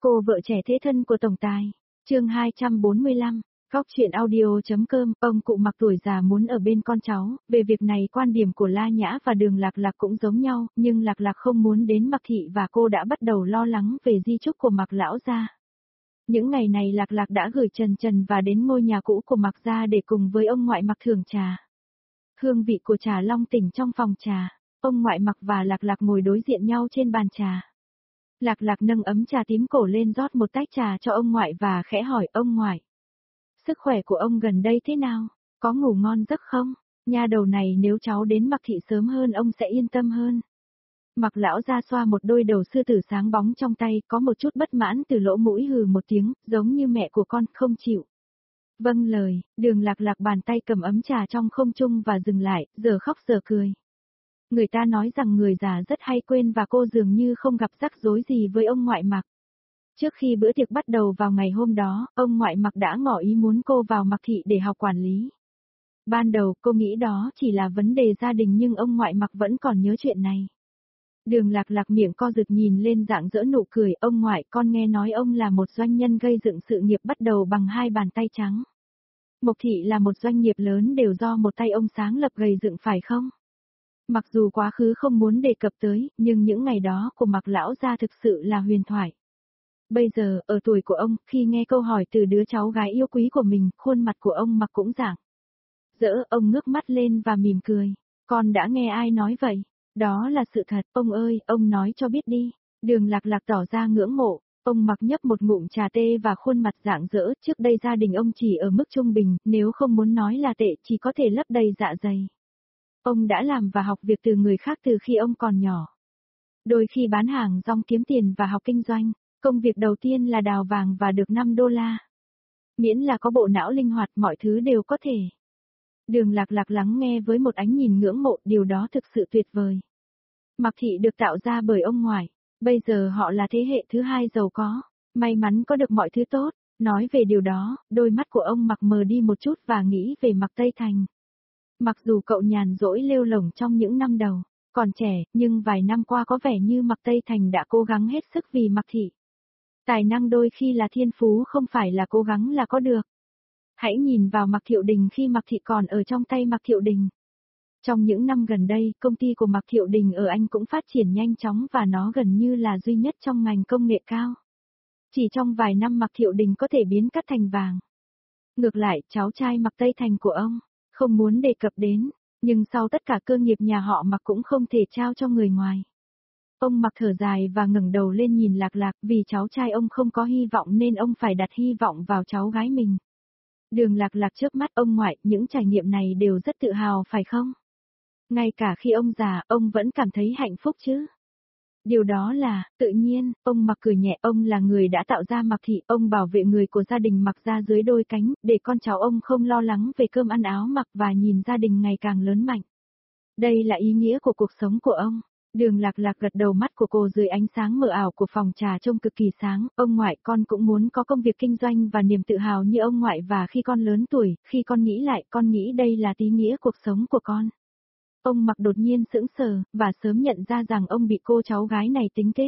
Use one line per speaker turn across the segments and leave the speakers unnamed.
Cô vợ trẻ thế thân của tổng tài. Chương 245. Góc truyện audio.com. Ông cụ Mặc tuổi già muốn ở bên con cháu, về việc này quan điểm của La Nhã và Đường Lạc Lạc cũng giống nhau, nhưng Lạc Lạc không muốn đến Mặc thị và cô đã bắt đầu lo lắng về di chúc của Mặc lão gia. Những ngày này Lạc Lạc đã gửi Trần và đến ngôi nhà cũ của Mặc gia để cùng với ông ngoại Mặc thưởng trà. Hương vị của trà long tỉnh trong phòng trà, ông ngoại Mặc và Lạc Lạc ngồi đối diện nhau trên bàn trà. Lạc Lạc nâng ấm trà tím cổ lên rót một tách trà cho ông ngoại và khẽ hỏi ông ngoại. Sức khỏe của ông gần đây thế nào? Có ngủ ngon giấc không? Nha đầu này nếu cháu đến Mặc thị sớm hơn ông sẽ yên tâm hơn. Mặc lão ra xoa một đôi đầu sư tử sáng bóng trong tay, có một chút bất mãn từ lỗ mũi hừ một tiếng, giống như mẹ của con, không chịu. Vâng lời, Đường Lạc Lạc bàn tay cầm ấm trà trong không trung và dừng lại, giờ khóc giờ cười. Người ta nói rằng người già rất hay quên và cô dường như không gặp rắc rối gì với ông ngoại Mặc. Trước khi bữa tiệc bắt đầu vào ngày hôm đó, ông ngoại Mặc đã ngỏ ý muốn cô vào Mặc thị để học quản lý. Ban đầu cô nghĩ đó chỉ là vấn đề gia đình nhưng ông ngoại Mặc vẫn còn nhớ chuyện này. Đường Lạc Lạc miệng co giật nhìn lên rạng rỡ nụ cười, ông ngoại con nghe nói ông là một doanh nhân gây dựng sự nghiệp bắt đầu bằng hai bàn tay trắng. Mộc thị là một doanh nghiệp lớn đều do một tay ông sáng lập gây dựng phải không? Mặc dù quá khứ không muốn đề cập tới, nhưng những ngày đó của Mặc lão gia thực sự là huyền thoại. Bây giờ, ở tuổi của ông, khi nghe câu hỏi từ đứa cháu gái yêu quý của mình, khuôn mặt của ông Mặc cũng rạng rỡ, ông ngước mắt lên và mỉm cười. Con đã nghe ai nói vậy? Đó là sự thật, ông ơi, ông nói cho biết đi. Đường Lạc Lạc tỏ ra ngưỡng mộ, ông Mặc nhấp một ngụm trà tê và khuôn mặt rạng rỡ, trước đây gia đình ông chỉ ở mức trung bình, nếu không muốn nói là tệ chỉ có thể lấp đầy dạ dày. Ông đã làm và học việc từ người khác từ khi ông còn nhỏ. Đôi khi bán hàng rong kiếm tiền và học kinh doanh, công việc đầu tiên là đào vàng và được $5. Miễn là có bộ não linh hoạt mọi thứ đều có thể. Đường Lạc Lạc lắng nghe với một ánh nhìn ngưỡng mộ, điều đó thực sự tuyệt vời. Mặc thị được tạo ra bởi ông ngoại, bây giờ họ là thế hệ thứ hai giàu có, may mắn có được mọi thứ tốt. Nói về điều đó, đôi mắt của ông Mặc mờ đi một chút và nghĩ về Mặc Tây Thành. Mặc dù cậu nhàn rỗi lêu lổng trong những năm đầu, còn trẻ, nhưng vài năm qua có vẻ như Mặc Tây Thành đã cố gắng hết sức vì Mặc thị. Tài năng đôi khi là thiên phú, không phải là cố gắng là có được. Hãy nhìn vào Mặc Thiệu Đình khi Mặc thị còn ở trong tay Mặc Thiệu Đình. Trong những năm gần đây, công ty của Mặc Thiệu Đình ở Anh cũng phát triển nhanh chóng và nó gần như là duy nhất trong ngành công nghệ cao. Chỉ trong vài năm Mặc Thiệu Đình có thể biến cát thành vàng. Ngược lại, cháu trai Mặc Tây Thành của ông, không muốn đề cập đến, nhưng sau tất cả cơ nghiệp nhà họ Mặc cũng không thể trao cho người ngoài. Ông Mặc thở dài và ngẩng đầu lên nhìn Lạc Lạc, vì cháu trai ông không có hy vọng nên ông phải đặt hy vọng vào cháu gái mình. Đường Lạc Lạc chớp mắt, ông ngoại, những trải nghiệm này đều rất tự hào phải không? Ngay cả khi ông già, ông vẫn cảm thấy hạnh phúc chứ? Điều đó là, tự nhiên, ông Mặc cười nhẹ, ông là người đã tạo ra Mặc thị, ông bảo vệ người của gia đình Mặc ra dưới đôi cánh, để con cháu ông không lo lắng về cơm ăn áo mặc và nhìn gia đình ngày càng lớn mạnh. Đây là ý nghĩa của cuộc sống của ông. Đường Lạc Lạc gật đầu, mắt của cô dưới ánh sáng mờ ảo của phòng trà trông cực kỳ sáng, ông ngoại con cũng muốn có công việc kinh doanh và niềm tự hào như ông ngoại và khi con lớn tuổi, khi con nghĩ lại, con nghĩ đây là ý nghĩa cuộc sống của con. Ông Mặc đột nhiên sững sờ, và sớm nhận ra rằng ông bị cô cháu gái này tính kế.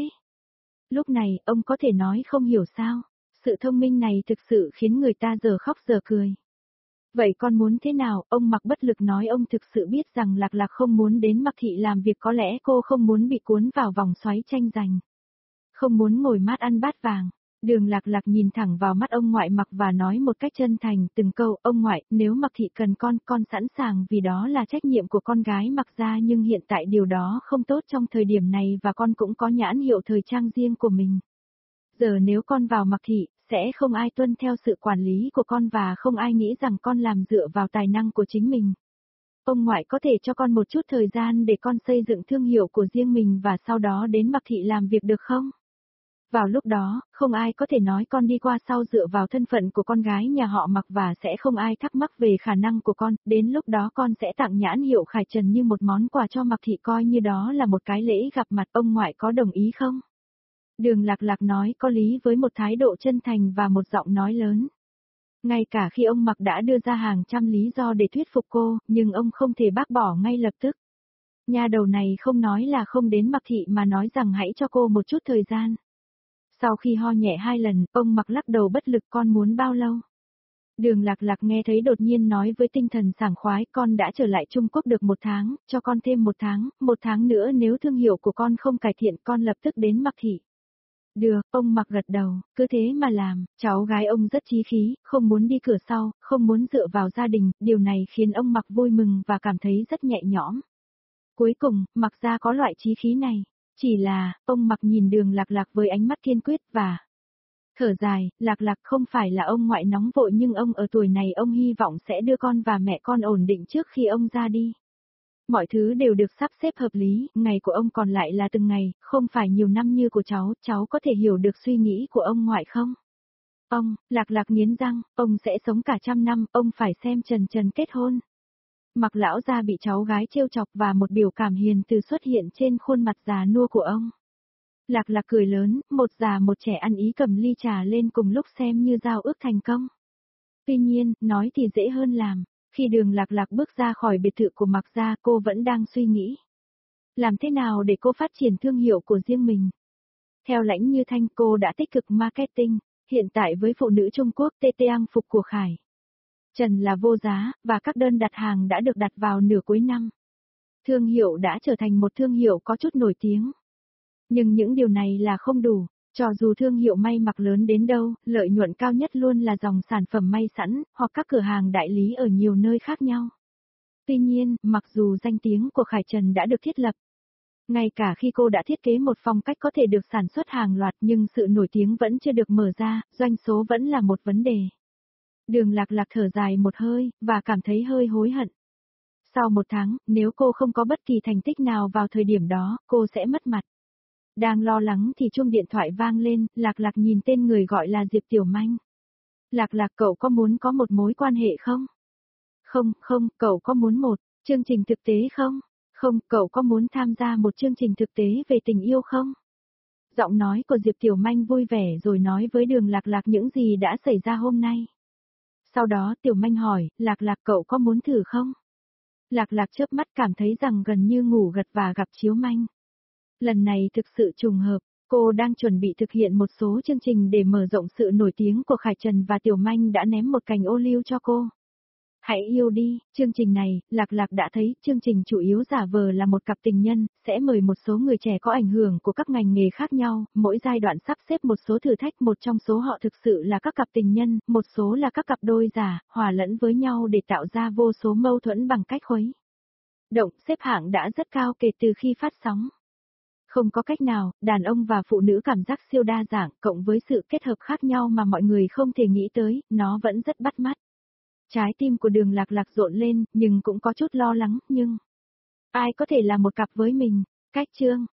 Lúc này, ông có thể nói không hiểu sao, sự thông minh này thực sự khiến người ta giờ khóc giờ cười. Vậy con muốn thế nào? Ông Mặc bất lực nói, ông thực sự biết rằng Lạc Lạc không muốn đến Mặc thị làm việc, có lẽ cô không muốn bị cuốn vào vòng xoáy tranh giành. Không muốn ngồi mát ăn bát vàng. Đường Lạc Lạc nhìn thẳng vào mắt ông ngoại Mặc và nói một cách chân thành từng câu, ông ngoại, nếu Mặc thị cần con sẵn sàng vì đó là trách nhiệm của con gái Mặc gia, nhưng hiện tại điều đó không tốt trong thời điểm này và con cũng có nhãn hiệu thời trang riêng của mình. Giờ nếu con vào Mặc thị, sẽ không ai tuân theo sự quản lý của con và không ai nghĩ rằng con làm dựa vào tài năng của chính mình. Ông ngoại có thể cho con một chút thời gian để con xây dựng thương hiệu của riêng mình và sau đó đến Mặc thị làm việc được không? Vào lúc đó, không ai có thể nói con đi qua sau dựa vào thân phận của con gái nhà họ Mặc và sẽ không ai thắc mắc về khả năng của con, đến lúc đó con sẽ tặng nhãn hiệu Khải Trần như một món quà cho Mặc thị, coi như đó là một cái lễ gặp mặt, ông ngoại có đồng ý không? Đường Lạc Lạc nói có lý với một thái độ chân thành và một giọng nói lớn. Ngay cả khi ông Mặc đã đưa ra hàng trăm lý do để thuyết phục cô, nhưng ông không thể bác bỏ ngay lập tức. Nha đầu này không nói là không đến Mặc thị mà nói rằng hãy cho cô một chút thời gian. Sau khi ho nhẹ 2 lần, ông Mặc lắc đầu bất lực, con muốn bao lâu? Đường Lạc Lạc nghe thấy đột nhiên nói với tinh thần sảng khoái, con đã trở lại Trung Quốc được 1 tháng, cho con thêm 1 tháng nữa nếu thương hiệu của con không cải thiện con lập tức đến Mặc thị. Được, ông Mặc gật đầu, cứ thế mà làm, cháu gái ông rất chí khí, không muốn đi cửa sau, không muốn dựa vào gia đình, điều này khiến ông Mặc vui mừng và cảm thấy rất nhẹ nhõm. Cuối cùng, Mặc gia có loại chí khí này, chỉ là, ông Mặc nhìn Đường Lạc Lạc với ánh mắt kiên quyết và thở dài, Lạc Lạc không phải là ông ngoại nóng vội nhưng ông ở tuổi này ông hy vọng sẽ đưa con và mẹ con ổn định trước khi ông ra đi. Mọi thứ đều được sắp xếp hợp lý, ngày của ông còn lại là từng ngày, không phải nhiều năm như của cháu có thể hiểu được suy nghĩ của ông ngoại không? Ông, Lạc Lạc nghiến răng, ông sẽ sống cả 100 năm, ông phải xem Trần Trần kết hôn. Mặc lão gia bị cháu gái trêu chọc và một biểu cảm hiền từ xuất hiện trên khuôn mặt già nua của ông. Lạc Lạc cười lớn, một già một trẻ ăn ý cầm ly trà lên cùng lúc xem như giao ước thành công. Tuy nhiên, nói thì dễ hơn làm, khi Đường Lạc Lạc bước ra khỏi biệt thự của Mặc gia cô vẫn đang suy nghĩ. Làm thế nào để cô phát triển thương hiệu của riêng mình? Theo Lãnh Như Thanh cô đã tích cực marketing, hiện tại với phụ nữ Trung Quốc TT Ang phục của Khải Trần là vô giá, và các đơn đặt hàng đã được đặt vào nửa cuối năm. Thương hiệu đã trở thành một thương hiệu có chút nổi tiếng. Nhưng những điều này là không đủ, cho dù thương hiệu may mặc lớn đến đâu, lợi nhuận cao nhất luôn là dòng sản phẩm may sẵn, hoặc các cửa hàng đại lý ở nhiều nơi khác nhau. Tuy nhiên, mặc dù danh tiếng của Khải Trần đã được thiết lập, ngay cả khi cô đã thiết kế một phong cách có thể được sản xuất hàng loạt nhưng sự nổi tiếng vẫn chưa được mở ra, doanh số vẫn là một vấn đề. Đường Lạc Lạc thở dài một hơi, và cảm thấy hơi hối hận. Sau 1 tháng, nếu cô không có bất kỳ thành tích nào vào thời điểm đó, cô sẽ mất mặt. Đang lo lắng thì chuông điện thoại vang lên, Lạc Lạc nhìn tên người gọi là Diệp Tiểu Manh. Lạc Lạc cậu có muốn có một mối quan hệ không? Không, cậu có muốn một chương trình thực tế không? Không, cậu có muốn tham gia một chương trình thực tế về tình yêu không? Giọng nói của Diệp Tiểu Manh vui vẻ rồi nói với Đường Lạc Lạc những gì đã xảy ra hôm nay. Sau đó Tiểu Manh hỏi, Lạc Lạc cậu có muốn thử không? Lạc Lạc chớp mắt cảm thấy rằng gần như ngủ gật và gặp chiếu manh. Lần này thực sự trùng hợp, cô đang chuẩn bị thực hiện một số chương trình để mở rộng sự nổi tiếng của Khải Trần và Tiểu Manh đã ném một cành ô liu cho cô. Hãy yêu đi, chương trình này, Lạc Lạc đã thấy, chương trình chủ yếu giả vờ là một cặp tình nhân, sẽ mời một số người trẻ có ảnh hưởng của các ngành nghề khác nhau, mỗi giai đoạn sắp xếp một số thử thách, một trong số họ thực sự là các cặp tình nhân, một số là các cặp đôi giả, hòa lẫn với nhau để tạo ra vô số mâu thuẫn bằng cách khuấy động, xếp hạng đã rất cao kể từ khi phát sóng. Không có cách nào, đàn ông và phụ nữ cảm giác siêu đa dạng, cộng với sự kết hợp khác nhau mà mọi người không thể nghĩ tới, nó vẫn rất bắt mắt. Trái tim của Đường Lạc Lạc rộn lên, nhưng cũng có chút lo lắng, nhưng ai có thể là một cặp với mình? Cách chương